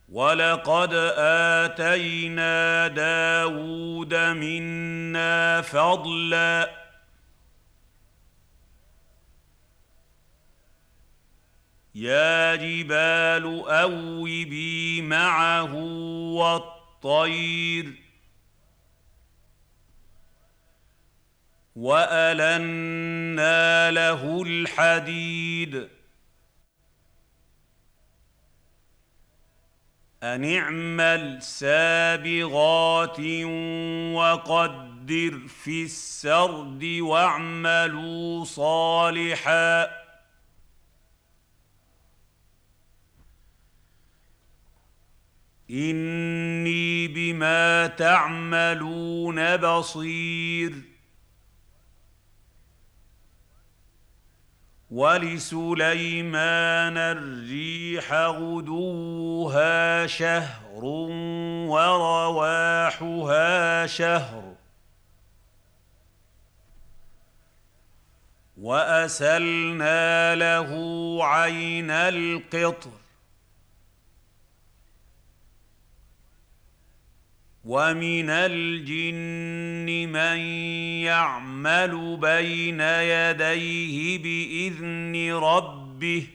وَلَقَدْ آتَيْنَا دَاوُودَ مِنَّا فَضْلًا ۖ يَا جِبَالُ أَوِّبِي مَعَهُ وَالطَّيْرَ ۖ وَأَلَنَّا لَهُ الْحَدِيدَ أَنِ اعْمَلْ سَابِغَاتٍ وَقَدِّرْ فِي السَّرْدِ وَاعْمَلُوا صَالِحًا ۖ إِنِّي بِمَا تَعْمَلُونَ بَصِيرٌ وَلِسُلَيْمَانَ الرِّيحَ غُدُوُّهَا شَهْرٌ وَرَوَاحُهَا شَهْرٌ ۖ وَأَسَلْنَا لَهُ عَيْنَ الْقِطْرِ ۖ وَمِنَ الْجِنِّ مَن يَعْمَلُ بَيْنَ يَدَيْهِ بِإِذْنِ رَبِّهِ ۖ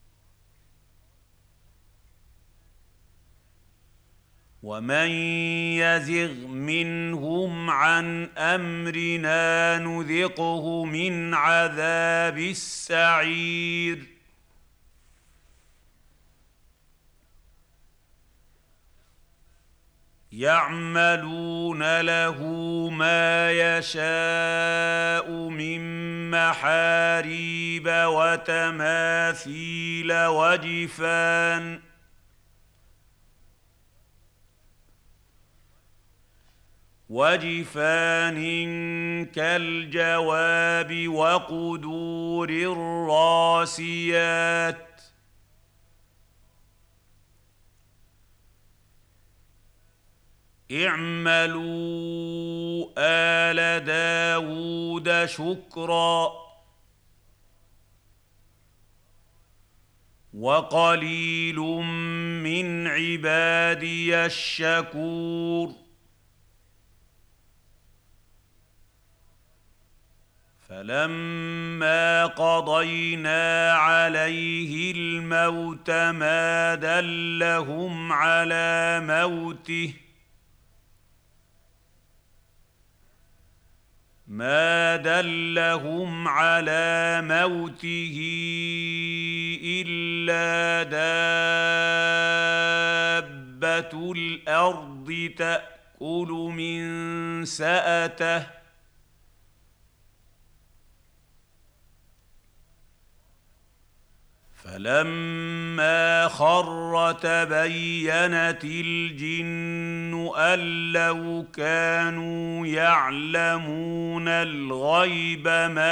وَمَن يَزِغْ مِنْهُمْ عَنْ أَمْرِنَا نُذِقْهُ مِنْ عَذَابِ السَّعِيرِ يَعْمَلُونَ لَهُ مَا يَشَاءُ مِن مَّحَارِيبَ وَتَمَاثِيلَ وَجِفَانٍ كَالْجَوَابِ وَقُدُورٍ رَّاسِيَاتٍ اعْمَلُوا آلَ دَاوُودَ شُكْرًا ۚ وَقَلِيلٌ مِّنْ عِبَادِيَ الشَّكُورُ فَلَمَّا قَضَيْنَا عَلَيْهِ الْمَوْتَ ما دَلَّهُمْ عَلَىٰ مَوْتِهِ إِلَّا دَابَّةُ الْأَرْضِ تَأْكُلُ مِن سَأَتَهُ ۖ فَلَمَّا خَرَّ تَبَيَّنَتِ الْجِنُّ أَن لَّوْ كَانُوا يَعْلَمُونَ الْغَيْبَ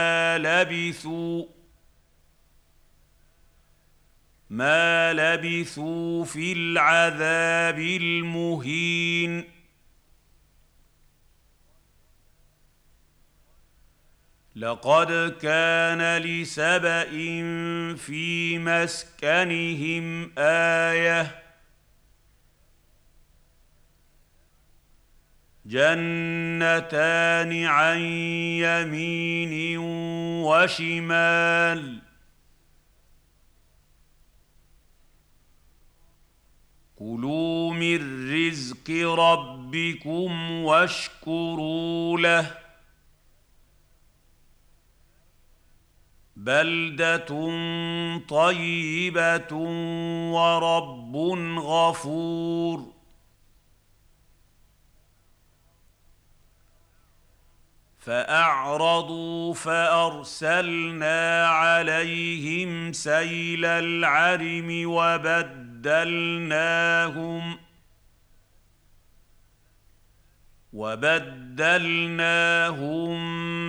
مَا لَبِثُوا فِي الْعَذَابِ الْمُهِينِ لَقَدْ كَانَ لِسَبَإٍ فِي مَسْكَنِهِمْ آيَةٌ ۖ جَنَّتَانِ عَن يَمِينٍ وَشِمَالٍ ۖ كُلُوا مِن رِّزْقِ رَبِّكُمْ وَاشْكُرُوا لَهُ ۚ بَلْدَةٌ طَيِّبَةٌ وَرَبٌّ غَفُورٌ فَأَعْرَضُوا فَأَرْسَلْنَا عَلَيْهِمْ سَيْلَ الْعَرِمِ وَبَدَّلْنَاهُم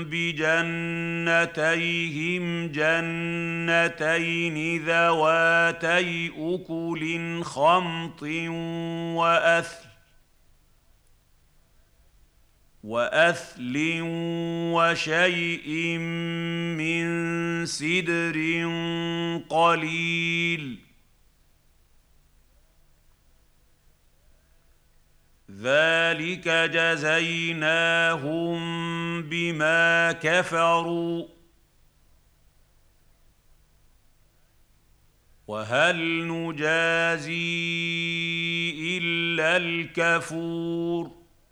بِجَنَّتَيْهِمْ جَنَّتَيْنِ ذَوَاتَيْ أُكُلٍ خَمْطٍ وَأَثْلٍ وَشَيْءٍ مِّن سِدْرٍ قَلِيلٍ ذلك جزيناهم بما كفروا وهل نجازي الا الكفور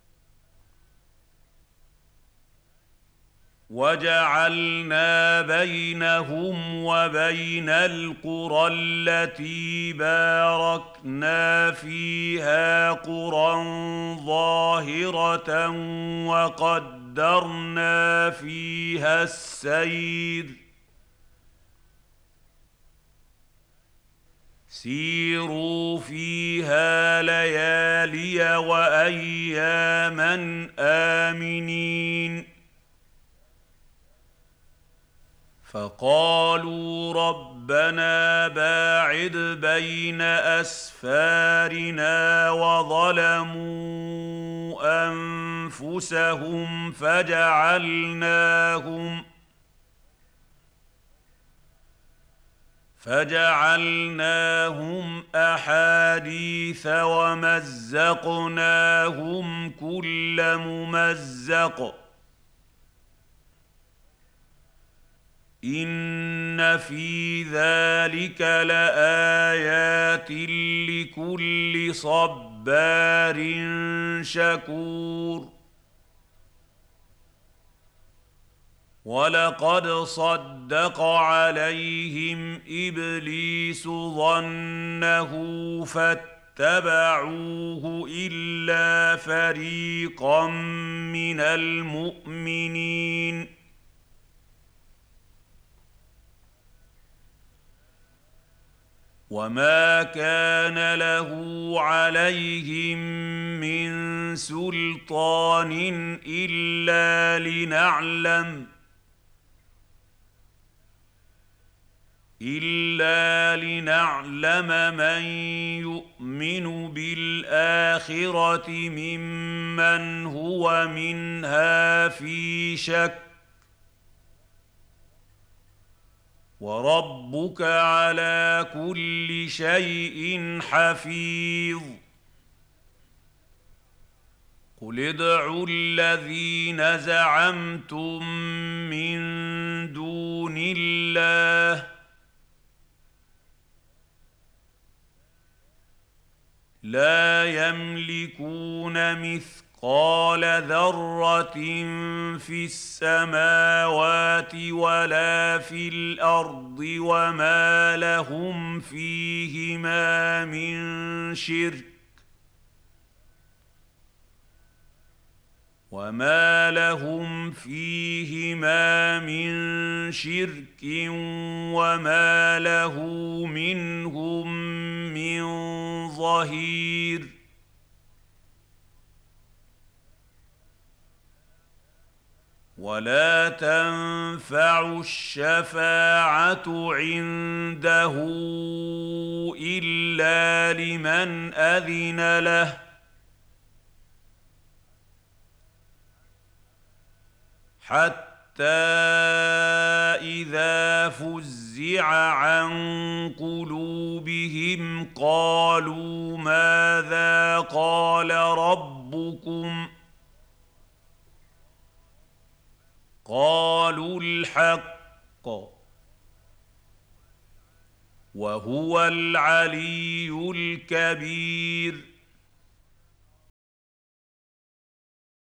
وجعلنا بينهم وبين القرى التي باركنا فيها قرى ظاهرة وقدرنا فيها السير سيروا فيها ليالي واياما امنين فقالوا ربنا باعد بين اسفارنا وظلموا انفسهم فجعلناهم احاديث ومزقناهم كل ممزق ان في ذلك لايات لكل صبار شكور ولقد صدق عليهم ابليس ظنه فاتبعوه الا فريقا من المؤمنين وما كان له عليهم من سلطان إلا لنعلم من يؤمن بالآخرة ممن هو منها في شك وربك على كل شيء حفيظ قل ادعوا الذين زعمتم من دون الله لا يملكون مثقال ذرة في السماوات ولا في الأرض وما لهم فيهما من شرك وما له منهم من ظهير ولا تنفع الشفاعة عنده إلا لمن أذن له حتى إذا فزع عن قلوبهم قالوا ماذا قال ربكم قالوا الحق وهو العلي الكبير